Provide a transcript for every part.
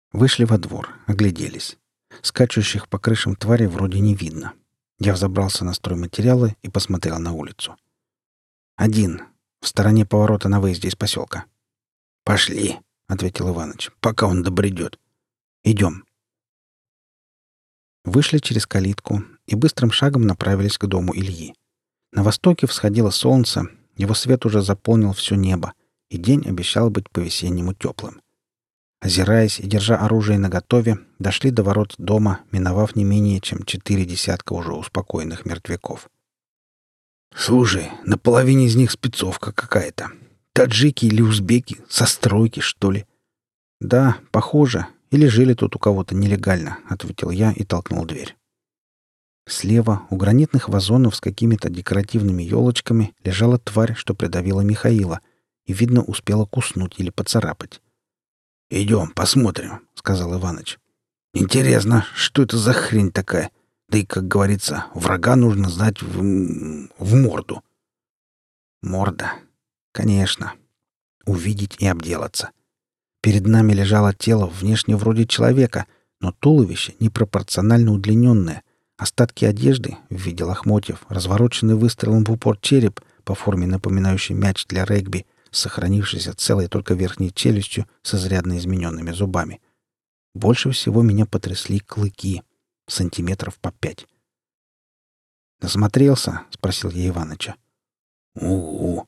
Вышли во двор, огляделись. Скачущих по крышам тварей вроде не видно. Я взобрался на стройматериалы и посмотрел на улицу. Один. В стороне поворота на выезде из поселка. «Пошли», — ответил Иваныч, — «пока он добредет. Идем». Вышли через калитку и быстрым шагом направились к дому Ильи. На востоке всходило солнце, его свет уже заполнил все небо, и день обещал быть по-весеннему теплым. Озираясь и держа оружие наготове, дошли до ворот дома, миновав не менее чем 4 десятка уже успокоенных мертвяков. «Слушай, на половине из них спецовка какая-то. Таджики или узбеки, со стройки, что ли?» «Да, похоже. Или жили тут у кого-то нелегально», — ответил я и толкнул дверь. Слева, у гранитных вазонов с какими-то декоративными елочками, лежала тварь, что придавила Михаила, и, видно, успела куснуть или поцарапать. «Идем, посмотрим», — сказал Иваныч. «Интересно, что это за хрень такая? Да и, как говорится, врага нужно знать в морду». Морда. Конечно. Увидеть и обделаться. Перед нами лежало тело внешне вроде человека, но туловище непропорционально удлиненное. Остатки одежды в виде лохмотьев, развороченный выстрелом в упор череп, по форме напоминающий мяч для регби, сохранившийся целой только верхней челюстью с изрядно измененными зубами. Больше всего меня потрясли клыки. Сантиметров по 5. «Насмотрелся?» — спросил я Иваныча. «Угу».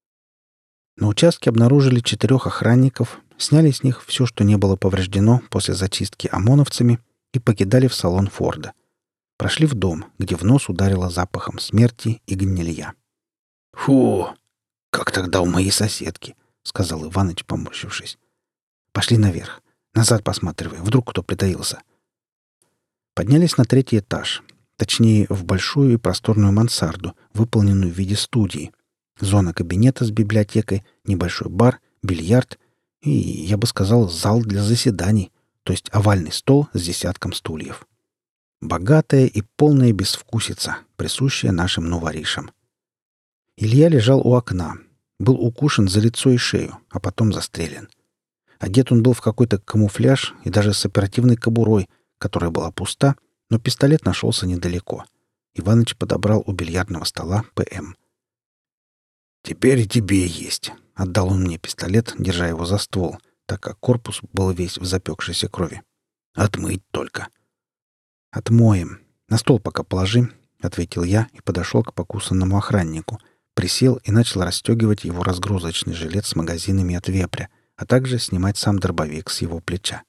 На участке обнаружили 4 охранников, сняли с них все, что не было повреждено после зачистки ОМОНовцами, и покидали в салон Форда. Прошли в дом, где в нос ударило запахом смерти и гнилья. «Фу! Как тогда у моей соседки!» — сказал Иваныч, поморщившись. «Пошли наверх. Назад посматривай, вдруг кто притаился». Поднялись на 3-й этаж, точнее, в большую и просторную мансарду, выполненную в виде студии. Зона кабинета с библиотекой, небольшой бар, бильярд и, я бы сказал, зал для заседаний, то есть овальный стол с десятком стульев. Богатая и полная безвкусица, присущая нашим новоришам. Илья лежал у окна, был укушен за лицо и шею, а потом застрелен. Одет он был в какой-то камуфляж и даже с оперативной кобурой, которая была пуста, но пистолет нашелся недалеко. Иваныч подобрал у бильярдного стола ПМ. «Теперь и тебе есть», — отдал он мне пистолет, держа его за ствол, так как корпус был весь в запекшейся крови. «Отмыть только». «Отмоем. На стол пока положи», — ответил я и подошел к покусанному охраннику, присел и начал расстегивать его разгрузочный жилет с магазинами от вепря, а также снимать сам дробовик с его плеча.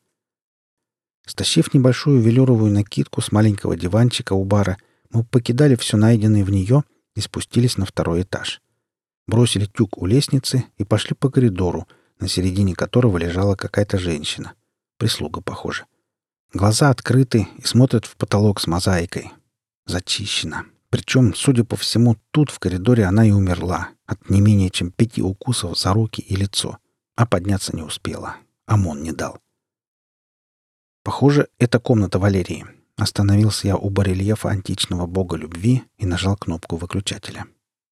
Стащив небольшую велюровую накидку с маленького диванчика у бара, мы покидали все найденное в нее и спустились на 2-й этаж. Бросили тюк у лестницы и пошли по коридору, на середине которого лежала какая-то женщина. Прислуга, похоже. Глаза открыты и смотрят в потолок с мозаикой. Зачищена. Причем, судя по всему, тут в коридоре она и умерла от не менее чем 5 укусов за руки и лицо. А подняться не успела. ОМОН не дал. Похоже, это комната Валерии. Остановился я у барельефа античного бога любви и нажал кнопку выключателя.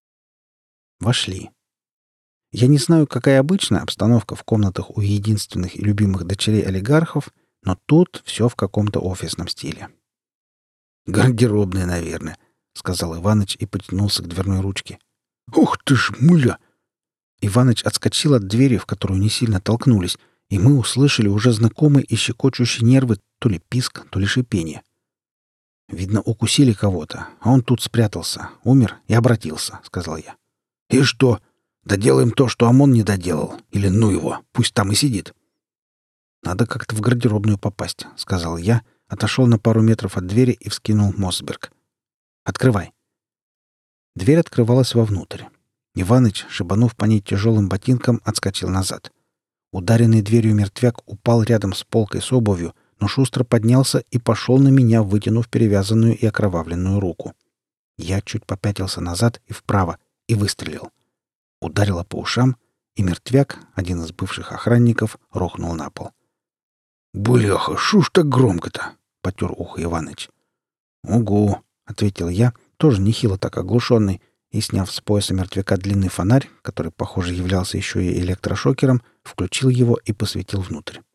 Вошли. Я не знаю, какая обычная обстановка в комнатах у единственных и любимых дочерей олигархов, но тут все в каком-то офисном стиле. «Гардеробная, наверное», — сказал Иваныч и потянулся к дверной ручке. «Ух ты ж, муля!» Иваныч отскочил от двери, в которую не сильно толкнулись, и мы услышали уже знакомые и щекочущие нервы то ли писк, то ли шипение. «Видно, укусили кого-то, а он тут спрятался, умер и обратился», — сказал я. «И что? Доделаем то, что ОМОН не доделал? Или ну его, пусть там и сидит?» «Надо как-то в гардеробную попасть», — сказал я, отошел на пару метров от двери и вскинул Мосберг. «Открывай». Дверь открывалась вовнутрь. Иваныч, шибанув по ней тяжелым ботинком, отскочил назад. Ударенный дверью мертвяк упал рядом с полкой с обувью, но шустро поднялся и пошел на меня, вытянув перевязанную и окровавленную руку. Я чуть попятился назад и вправо и выстрелил. Ударило по ушам, и мертвяк, один из бывших охранников, рухнул на пол. «Бляха, шо ж так громко-то?» — потер ухо Иваныч. «Угу», — ответил я, тоже нехило так оглушенный, и, сняв с пояса мертвяка длинный фонарь, который, похоже, являлся еще и электрошокером, включил его и посветил внутрь.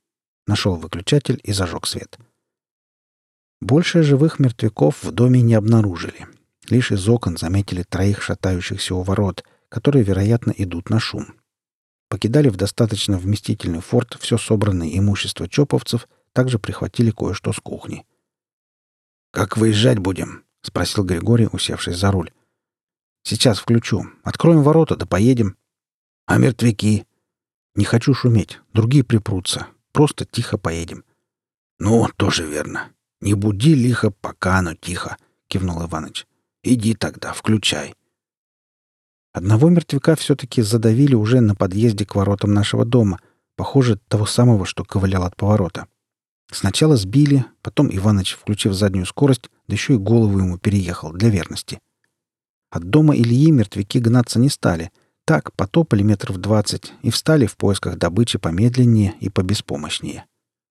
Нашел выключатель и зажег свет. Больше живых мертвяков в доме не обнаружили. Лишь из окон заметили 3 шатающихся у ворот, которые, вероятно, идут на шум. Покидали в достаточно вместительный форт все собранное имущество чоповцев, также прихватили кое-что с кухни. «Как выезжать будем?» — спросил Григорий, усевшись за руль. «Сейчас включу. Откроем ворота, да поедем». «А мертвяки?» «Не хочу шуметь. Другие припрутся. Просто тихо поедем». «Ну, тоже верно. Не буди лихо, пока оно тихо», — кивнул Иваныч. «Иди тогда, включай». Одного мертвяка все-таки задавили уже на подъезде к воротам нашего дома, похоже, того самого, что ковылял от поворота. Сначала сбили, потом Иваныч, включив заднюю скорость, да еще и голову ему переехал для верности. От дома Ильи мертвяки гнаться не стали. Так потопали метров 20 и встали в поисках добычи помедленнее и побеспомощнее.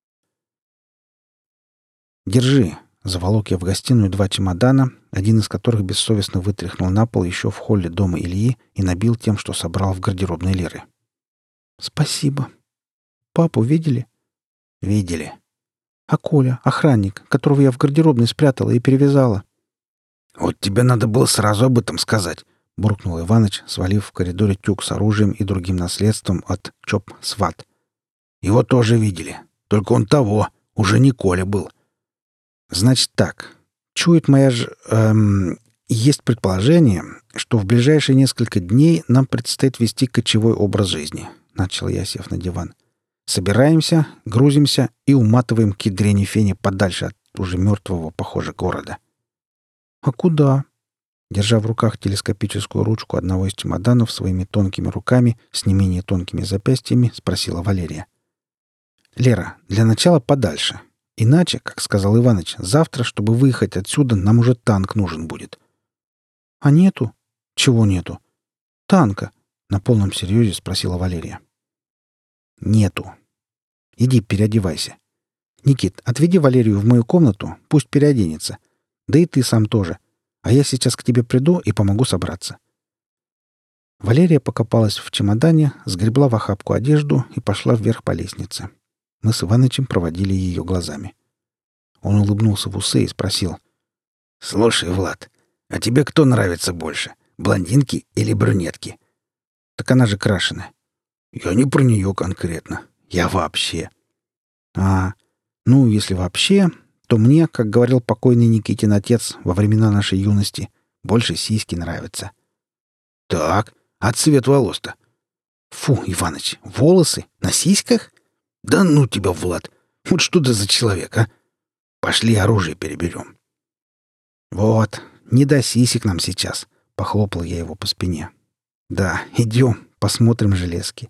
«Держи», — заволок я в гостиную 2 чемодана, один из которых бессовестно вытряхнул на пол еще в холле дома Ильи и набил тем, что собрал в гардеробной Леры. «Спасибо. Папу видели?» «Видели». «А Коля, охранник, которого я в гардеробной спрятала и перевязала?» «Вот тебе надо было сразу об этом сказать», — буркнул Иваныч, свалив в коридоре тюк с оружием и другим наследством от ЧОП-СВАТ. «Его тоже видели. Только он того, уже не Коля был». «Значит так. Чует моя есть предположение, что в ближайшие несколько дней нам предстоит вести кочевой образ жизни», — начал я, сев на диван. «Собираемся, грузимся и уматываем к ядрене фене подальше от уже мертвого, похоже, города». «А куда?» Держа в руках телескопическую ручку одного из чемоданов своими тонкими руками с не менее тонкими запястьями, спросила Валерия. «Лера, для начала подальше. Иначе, как сказал Иваныч, завтра, чтобы выехать отсюда, нам уже танк нужен будет». «А нету?» «Чего нету?» «Танка», — на полном серьезе спросила Валерия. «Нету. Иди переодевайся. Никит, отведи Валерию в мою комнату, пусть переоденется. Да и ты сам тоже. А я сейчас к тебе приду и помогу собраться». Валерия покопалась в чемодане, сгребла в охапку одежду и пошла вверх по лестнице. Мы с Иванычем проводили ее глазами. Он улыбнулся в усы и спросил. «Слушай, Влад, а тебе кто нравится больше, блондинки или брюнетки?» «Так она же крашеная». «Я не про нее конкретно. Я вообще». Ну, если вообще, то мне, как говорил покойный Никитин отец во времена нашей юности, больше сиськи нравятся». «Так, а цвет волос-то?» «Фу, Иваныч, волосы? На сиськах?» «Да ну тебя, Влад! Вот что ты за человек, а? Пошли оружие переберем». «Вот, не до сисек нам сейчас», — похлопал я его по спине. «Да, идем, посмотрим железки».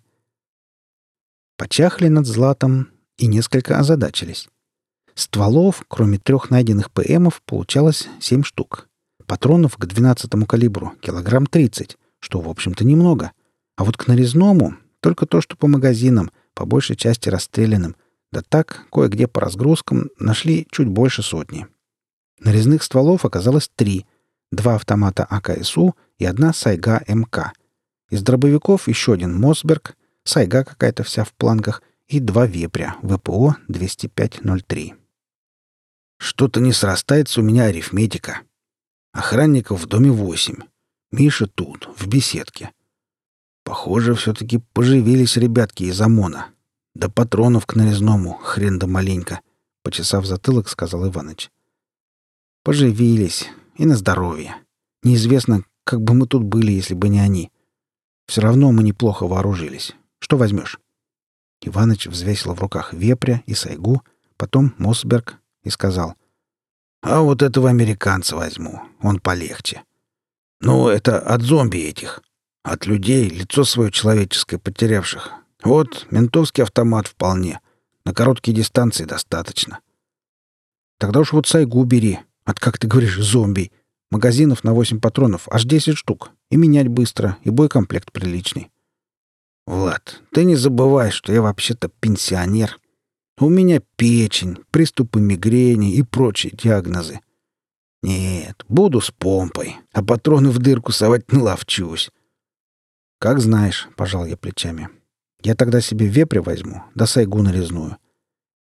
Почахли над златом и несколько озадачились. Стволов, кроме 3 найденных ПМов, получалось 7 штук. Патронов к 12-му калибру килограмм 30, что, в общем-то, немного. А вот к нарезному только то, что по магазинам, по большей части расстрелянным, да так, кое-где по разгрузкам, нашли чуть больше 100. Нарезных стволов оказалось 3. 2 автомата АКСУ и 1 Сайга МК. Из дробовиков еще 1 Мосберг, Сайга какая-то вся в планках и 2 вепря ВПО 205-03. «Что-то не срастается у меня арифметика. Охранников в доме 8. Миша тут, в беседке. Похоже, все-таки поживились ребятки из ОМОНа. Да патронов к нарезному, хрен да маленько», — почесав затылок, сказал Иваныч. «Поживились. И на здоровье. Неизвестно, как бы мы тут были, если бы не они. Все равно мы неплохо вооружились. Что возьмешь?» Иваныч взвесил в руках вепря и сайгу, потом Мосберг и сказал. «А вот этого американца возьму. Он полегче. Ну, это от зомби этих. От людей, лицо свое человеческое потерявших. Вот, ментовский автомат вполне. На короткие дистанции достаточно». «Тогда уж вот сайгу бери. От, как ты говоришь, зомби. Магазинов на 8 патронов аж 10 штук. И менять быстро, и боекомплект приличный». «Влад, ты не забывай, что я вообще-то пенсионер. У меня печень, приступы мигрени и прочие диагнозы. Нет, буду с помпой, а патроны в дырку совать наловчусь». «Как знаешь», — пожал я плечами. «Я тогда себе вепря возьму, да сайгу нарезную.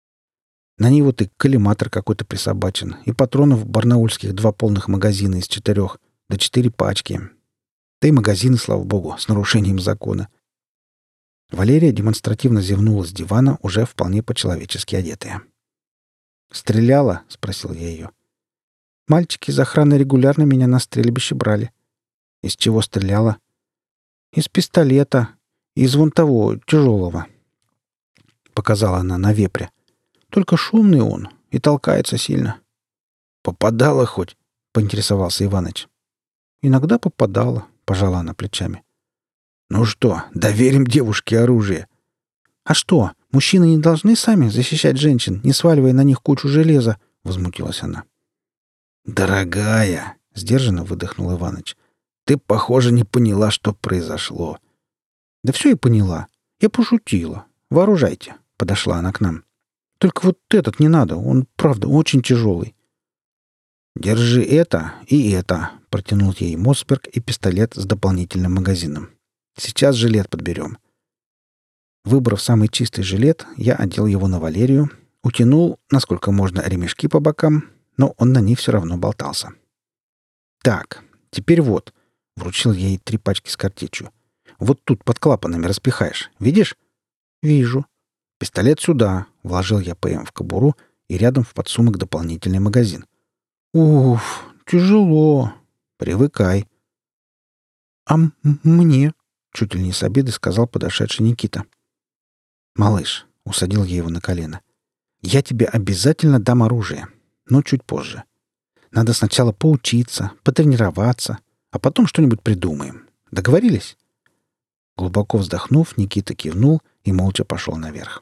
На ней вот и коллиматор какой-то присобачен, и патронов барнаульских 2 полных магазина из 4, да 4 пачки. Да и магазины, слава богу, с нарушением закона. Валерия демонстративно зевнула с дивана, уже вполне по-человечески одетая. «Стреляла?» — спросил я ее. «Мальчики из охраны регулярно меня на стрельбище брали». «Из чего стреляла?» «Из пистолета. Из вон того, тяжелого». Показала она на вепре. «Только шумный он и толкается сильно». «Попадала хоть?» — поинтересовался Иваныч. «Иногда попадала», — пожала она плечами. «Ну что, доверим девушке оружие?» «А что, мужчины не должны сами защищать женщин, не сваливая на них кучу железа?» — возмутилась она. «Дорогая!» — сдержанно выдохнул Иваныч. «Ты, похоже, не поняла, что произошло». «Да все и поняла. Я пошутила. Вооружайте», — подошла она к нам. «Только вот этот не надо, он, правда, очень тяжелый». «Держи это и это», — протянул ей Мосберг и пистолет с дополнительным магазином. «Сейчас жилет подберем». Выбрав самый чистый жилет, я одел его на Валерию, утянул, насколько можно, ремешки по бокам, но он на ней все равно болтался. «Так, теперь вот», — вручил я ей 3 пачки с картечью. «Вот тут под клапанами распихаешь. Видишь?» «Вижу». «Пистолет сюда», — вложил я ПМ в кобуру и рядом в подсумок дополнительный магазин. «Уф, тяжело. Привыкай». Мне?» — чуть ли не с обиды сказал подошедший Никита. «Малыш», — усадил я его на колено, — «я тебе обязательно дам оружие, но чуть позже. Надо сначала поучиться, потренироваться, а потом что-нибудь придумаем. Договорились?» Глубоко вздохнув, Никита кивнул и молча пошел наверх.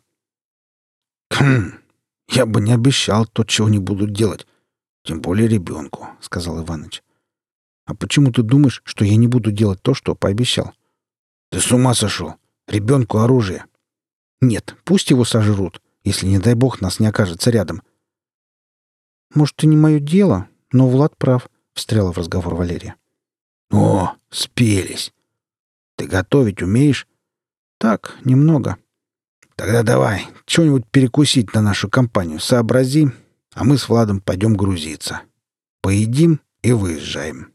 Я бы не обещал то, чего не буду делать. Тем более ребенку», — сказал Иваныч. «А почему ты думаешь, что я не буду делать то, что пообещал?» «Ты с ума сошел? Ребенку оружие». «Нет, пусть его сожрут, если, не дай бог, нас не окажется рядом». «Может, и не мое дело, но Влад прав», — встряла в разговор Валерия. «О, спелись! Ты готовить умеешь?» «Так, немного». «Тогда давай, что-нибудь перекусить на нашу компанию сообрази, а мы с Владом пойдем грузиться. Поедим и выезжаем».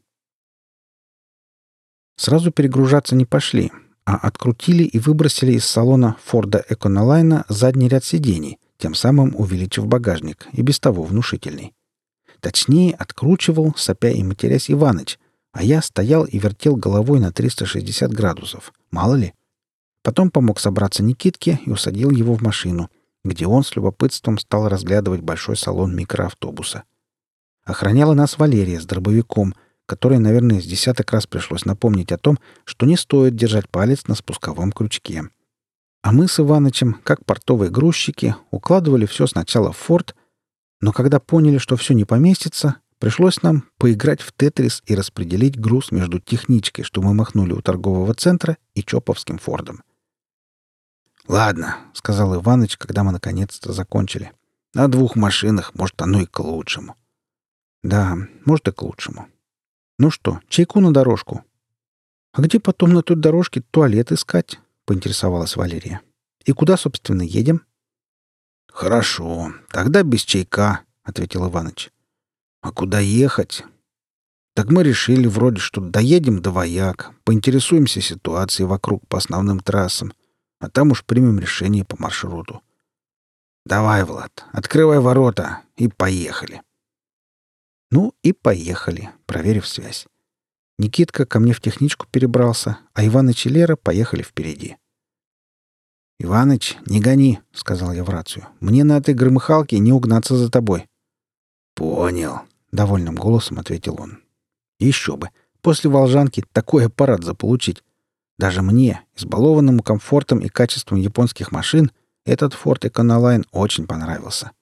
Сразу перегружаться не пошли, а открутили и выбросили из салона Форда Эконолайна задний ряд сидений, тем самым увеличив багажник, и без того внушительный. Точнее, откручивал, сопя и матерясь, Иваныч, а я стоял и вертел головой на 360 градусов. Мало ли. Потом помог собраться Никитке и усадил его в машину, где он с любопытством стал разглядывать большой салон микроавтобуса. Охраняла нас Валерия с дробовиком, которой, наверное, с десяток раз пришлось напомнить о том, что не стоит держать палец на спусковом крючке. А мы с Иванычем, как портовые грузчики, укладывали все сначала в форт, но когда поняли, что все не поместится, пришлось нам поиграть в тетрис и распределить груз между техничкой, что мы махнули у торгового центра, и чоповским фордом. «Ладно», — сказал Иваныч, когда мы наконец-то закончили. «На 2 машинах, может, оно и к лучшему». «Да, может, и к лучшему. Ну что, чайку на дорожку?» «А где потом на той дорожке туалет искать?» — поинтересовалась Валерия. «И куда, собственно, едем?» «Хорошо, тогда без чайка», — ответил Иваныч. «А куда ехать?» «Так мы решили вроде, что доедем до Вояк, поинтересуемся ситуацией вокруг по основным трассам, а там уж примем решение по маршруту. Давай, Влад, открывай ворота и поехали». Ну и поехали, проверив связь. Никитка ко мне в техничку перебрался, а Иваныч и Лера поехали впереди. «Иваныч, не гони», — сказал я в рацию. «Мне на этой громыхалке не угнаться за тобой». «Понял», — довольным голосом ответил он. «Еще бы. После Волжанки такой аппарат заполучить. Даже мне, избалованному комфортом и качеством японских машин, этот Ford Econoline очень понравился».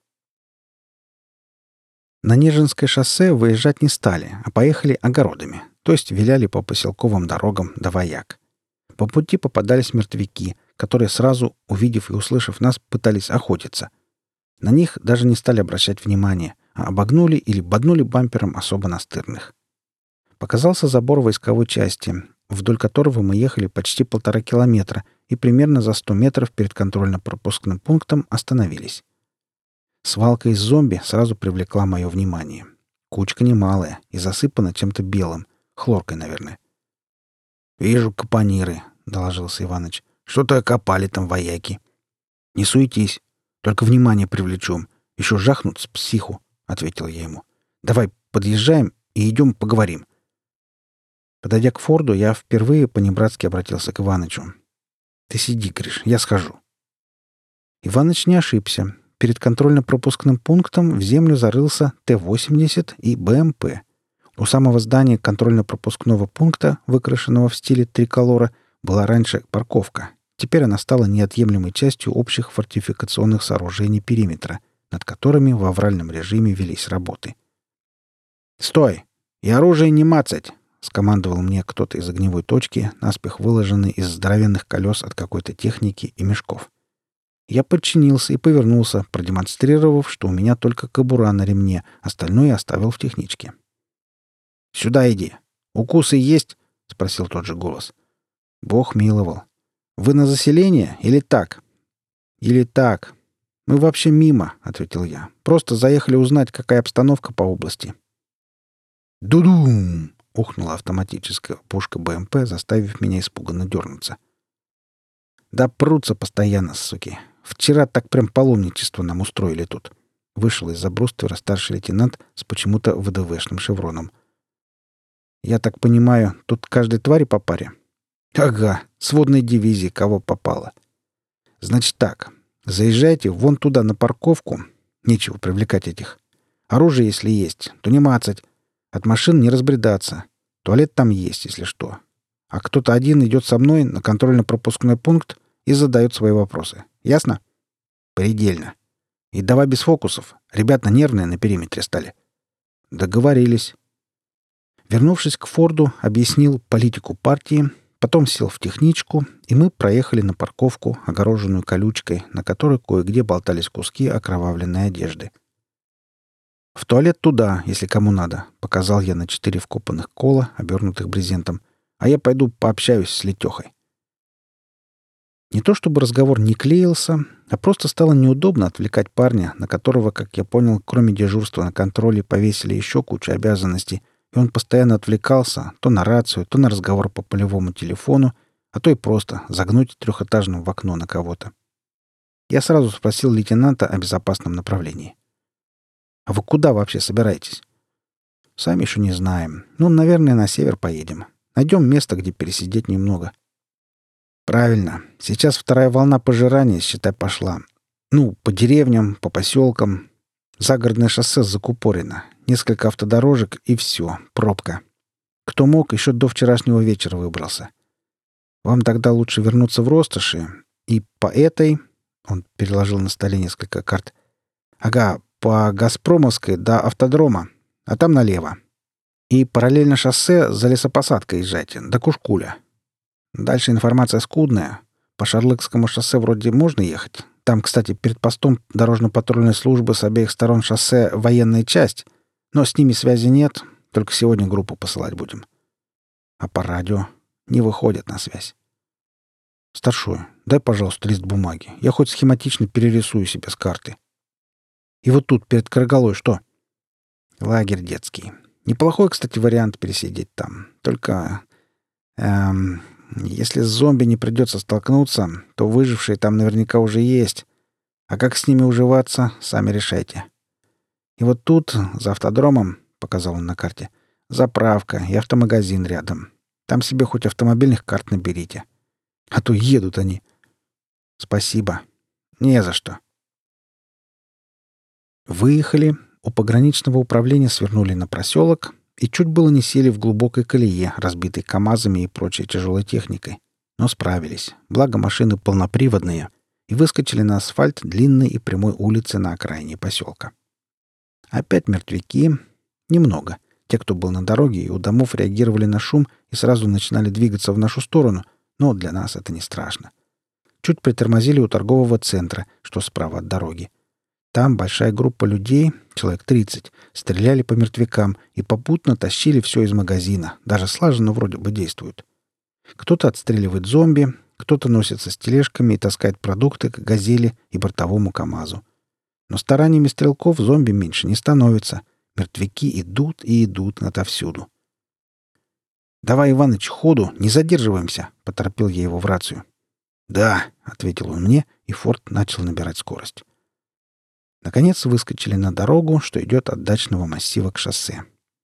На Нежинское шоссе выезжать не стали, а поехали огородами, то есть виляли по поселковым дорогам до Вояк. По пути попадались мертвяки, которые сразу, увидев и услышав нас, пытались охотиться. На них даже не стали обращать внимания, а обогнули или боднули бампером особо настырных. Показался забор войсковой части, вдоль которого мы ехали почти 1,5 километра и примерно за 100 метров перед контрольно-пропускным пунктом остановились. Свалка из зомби сразу привлекла мое внимание. Кучка немалая и засыпана чем-то белым. Хлоркой, наверное. «Вижу капониры», — доложился Иваныч. «Что-то копали там вояки». «Не суетись. Только внимание привлечем. Еще жахнут с психу», — ответил я ему. «Давай подъезжаем и идем поговорим». Подойдя к Форду, я впервые по-небратски обратился к Иванычу. «Ты сиди, Гриш, я схожу». Иваныч не ошибся. Перед контрольно-пропускным пунктом в землю зарылся Т-80 и БМП. У самого здания контрольно-пропускного пункта, выкрашенного в стиле триколора, была раньше парковка. Теперь она стала неотъемлемой частью общих фортификационных сооружений периметра, над которыми в авральном режиме велись работы. «Стой! И оружие не мацать!» — скомандовал мне кто-то из огневой точки, наспех выложенный из здоровенных колес от какой-то техники и мешков. Я подчинился и повернулся, продемонстрировав, что у меня только кобура на ремне, остальное оставил в техничке. «Сюда иди. Укусы есть?» — спросил тот же голос. Бог миловал. «Вы на заселение или так?» «Или так. Мы вообще мимо», — ответил я. «Просто заехали узнать, какая обстановка по области». «Ду-дум!» — ухнула автоматическая пушка БМП, заставив меня испуганно дернуться. «Да прутся постоянно, суки. Вчера так прям паломничество нам устроили тут». Вышел из-за бруствера старший лейтенант с почему-то ВДВшным шевроном. «Я так понимаю, тут каждой твари по паре?» «Ага, сводной дивизии, кого попало». «Значит так, заезжайте вон туда на парковку. Нечего привлекать этих. Оружие, если есть, то не мацать. От машин не разбредаться. Туалет там есть, если что. А кто-то один идет со мной на контрольно-пропускной пункт и задает свои вопросы. Ясно?» «Предельно. И давай без фокусов. Ребята нервные на периметре стали». «Договорились». Вернувшись к Форду, объяснил политику партии, потом сел в техничку, и мы проехали на парковку, огороженную колючкой, на которой кое-где болтались куски окровавленной одежды. «В туалет туда, если кому надо», — показал я на 4 вкопанных кола, обернутых брезентом. «А я пойду пообщаюсь с Летехой». Не то чтобы разговор не клеился, а просто стало неудобно отвлекать парня, на которого, как я понял, кроме дежурства на контроле повесили еще кучу обязанностей, и он постоянно отвлекался то на рацию, то на разговор по полевому телефону, а то и просто загнуть трехэтажным в окно на кого-то. Я сразу спросил лейтенанта о безопасном направлении. «А вы куда вообще собираетесь?» «Сами еще не знаем. Ну, наверное, на север поедем. Найдем место, где пересидеть немного». «Правильно. Сейчас вторая волна пожирания, считай, пошла. Ну, по деревням, по поселкам. Загородное шоссе закупорено. Несколько автодорожек и все. Пробка. Кто мог, еще до вчерашнего вечера выбрался. Вам тогда лучше вернуться в Ростоши и по этой...» Он переложил на столе несколько карт. «Ага, по Газпромовской до автодрома, а там налево. И параллельно шоссе за лесопосадкой езжайте, до Кушкуля. Дальше информация скудная. По Шарлыкскому шоссе вроде можно ехать. Там, кстати, перед постом дорожно-патрульной службы с обеих сторон шоссе военная часть, но с ними связи нет, только сегодня группу посылать будем. А по радио не выходят на связь. Старшой, дай, пожалуйста, лист бумаги. Я хоть схематично перерисую себе с карты. И вот тут, перед Каргалой, что? Лагерь детский. Неплохой, кстати, вариант пересидеть там. Только... если с зомби не придется столкнуться, то выжившие там наверняка уже есть. А как с ними уживаться, сами решайте. И вот тут, за автодромом, — показал он на карте, — заправка и автомагазин рядом. Там себе хоть автомобильных карт наберите. А то едут они. Спасибо. Не за что. Выехали, у пограничного управления свернули на проселок и чуть было не сели в глубокой колее, разбитой КАМАЗами и прочей тяжелой техникой. Но справились. Благо машины полноприводные. И выскочили на асфальт длинной и прямой улицы на окраине поселка. Опять мертвяки. Немного. Те, кто был на дороге и у домов, реагировали на шум и сразу начинали двигаться в нашу сторону, но для нас это не страшно. Чуть притормозили у торгового центра, что справа от дороги. Там большая группа людей, человек 30, стреляли по мертвякам и попутно тащили все из магазина. Даже слаженно вроде бы действуют. Кто-то отстреливает зомби, кто-то носится с тележками и таскает продукты к «Газели» и бортовому КАМАЗу. Но стараниями стрелков зомби меньше не становится. Мертвяки идут и идут отовсюду. «Давай, Иваныч, ходу, не задерживаемся», — поторопил я его в рацию. «Да», — ответил он мне, и «Форд» начал набирать скорость. Наконец выскочили на дорогу, что идет от дачного массива к шоссе.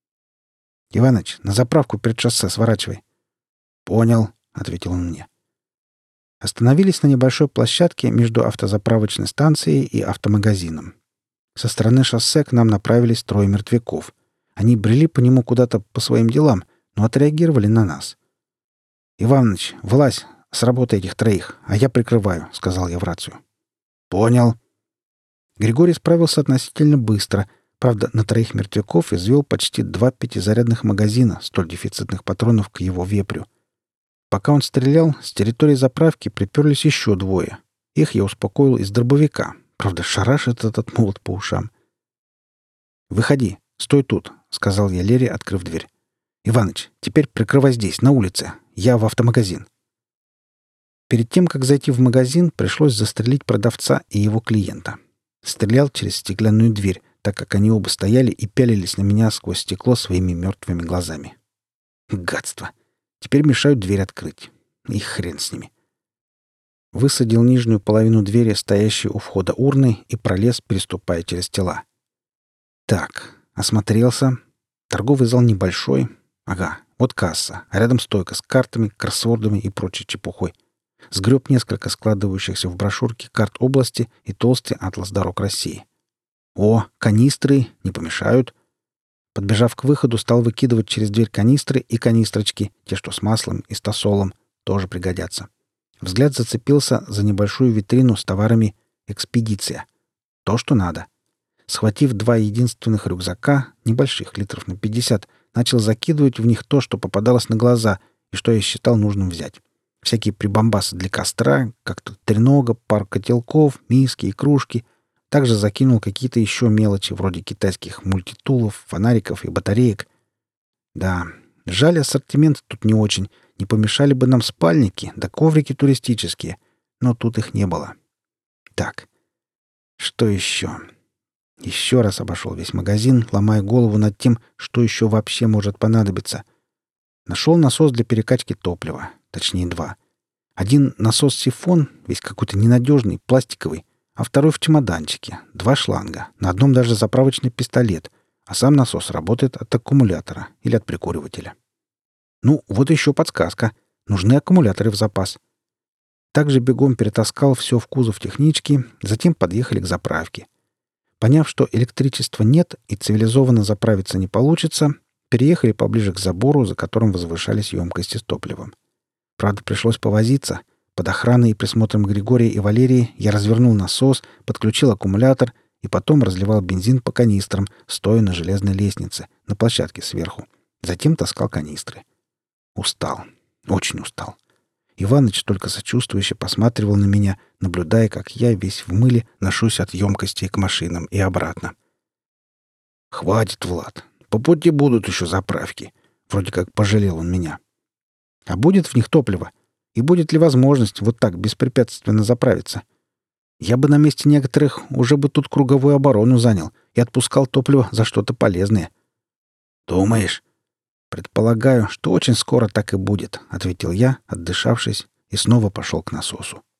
«Иваныч, на заправку перед шоссе сворачивай». «Понял», — ответил он мне. Остановились на небольшой площадке между автозаправочной станцией и автомагазином. Со стороны шоссе к нам направились трое мертвяков. Они брели по нему куда-то по своим делам, но отреагировали на нас. «Иваныч, вылазь с работы этих троих, а я прикрываю», — сказал я в рацию. «Понял». Григорий справился относительно быстро. Правда, на троих мертвяков извел почти 2 пятизарядных магазина, столь дефицитных патронов к его вепрю. Пока он стрелял, с территории заправки приперлись еще двое. Их я успокоил из дробовика. Правда, шарашит этот молот по ушам. «Выходи, стой тут», — сказал я Лере, открыв дверь. «Иваныч, теперь прикрывай здесь, на улице. Я в автомагазин». Перед тем, как зайти в магазин, пришлось застрелить продавца и его клиента. Стрелял через стеклянную дверь, так как они оба стояли и пялились на меня сквозь стекло своими мертвыми глазами. Гадство! Теперь мешают дверь открыть. И хрен с ними. Высадил нижнюю половину двери, стоящей у входа урны, и пролез, переступая через тела. Так, осмотрелся. Торговый зал небольшой. Ага, вот касса, а рядом стойка с картами, кроссвордами и прочей чепухой. Сгреб несколько складывающихся в брошюрке карт области и толстый атлас дорог России. О, канистры не помешают. Подбежав к выходу, стал выкидывать через дверь канистры и канистрочки, те, что с маслом и с тосолом, тоже пригодятся. Взгляд зацепился за небольшую витрину с товарами «Экспедиция». То, что надо. Схватив 2 единственных рюкзака, небольших, литров на 50, начал закидывать в них то, что попадалось на глаза и что я считал нужным взять. Всякие прибамбасы для костра, как-то тренога, пар котелков, миски и кружки. Также закинул какие-то еще мелочи, вроде китайских мультитулов, фонариков и батареек. Да, жаль, ассортимент тут не очень. Не помешали бы нам спальники, да коврики туристические. Но тут их не было. Так, что еще? Еще раз обошел весь магазин, ломая голову над тем, что еще вообще может понадобиться. Нашел насос для перекачки топлива. Точнее, 2. Один насос-сифон, весь какой-то ненадежный, пластиковый, а второй в чемоданчике. 2 шланга. На одном даже заправочный пистолет. А сам насос работает от аккумулятора или от прикуривателя. Ну, вот еще подсказка. Нужны аккумуляторы в запас. Также бегом перетаскал все в кузов технички, затем подъехали к заправке. Поняв, что электричества нет и цивилизованно заправиться не получится, переехали поближе к забору, за которым возвышались емкости с топливом. Правда, пришлось повозиться. Под охраной и присмотром Григория и Валерии я развернул насос, подключил аккумулятор и потом разливал бензин по канистрам, стоя на железной лестнице, на площадке сверху. Затем таскал канистры. Устал. Очень устал. Иваныч только сочувствующе посматривал на меня, наблюдая, как я весь в мыле ношусь от емкостей к машинам и обратно. «Хватит, Влад. По пути будут еще заправки». Вроде как пожалел он меня. А будет в них топливо? И будет ли возможность вот так беспрепятственно заправиться? Я бы на месте некоторых уже бы тут круговую оборону занял и отпускал топливо за что-то полезное. «Думаешь?» «Предполагаю, что очень скоро так и будет», — ответил я, отдышавшись, и снова пошел к насосу.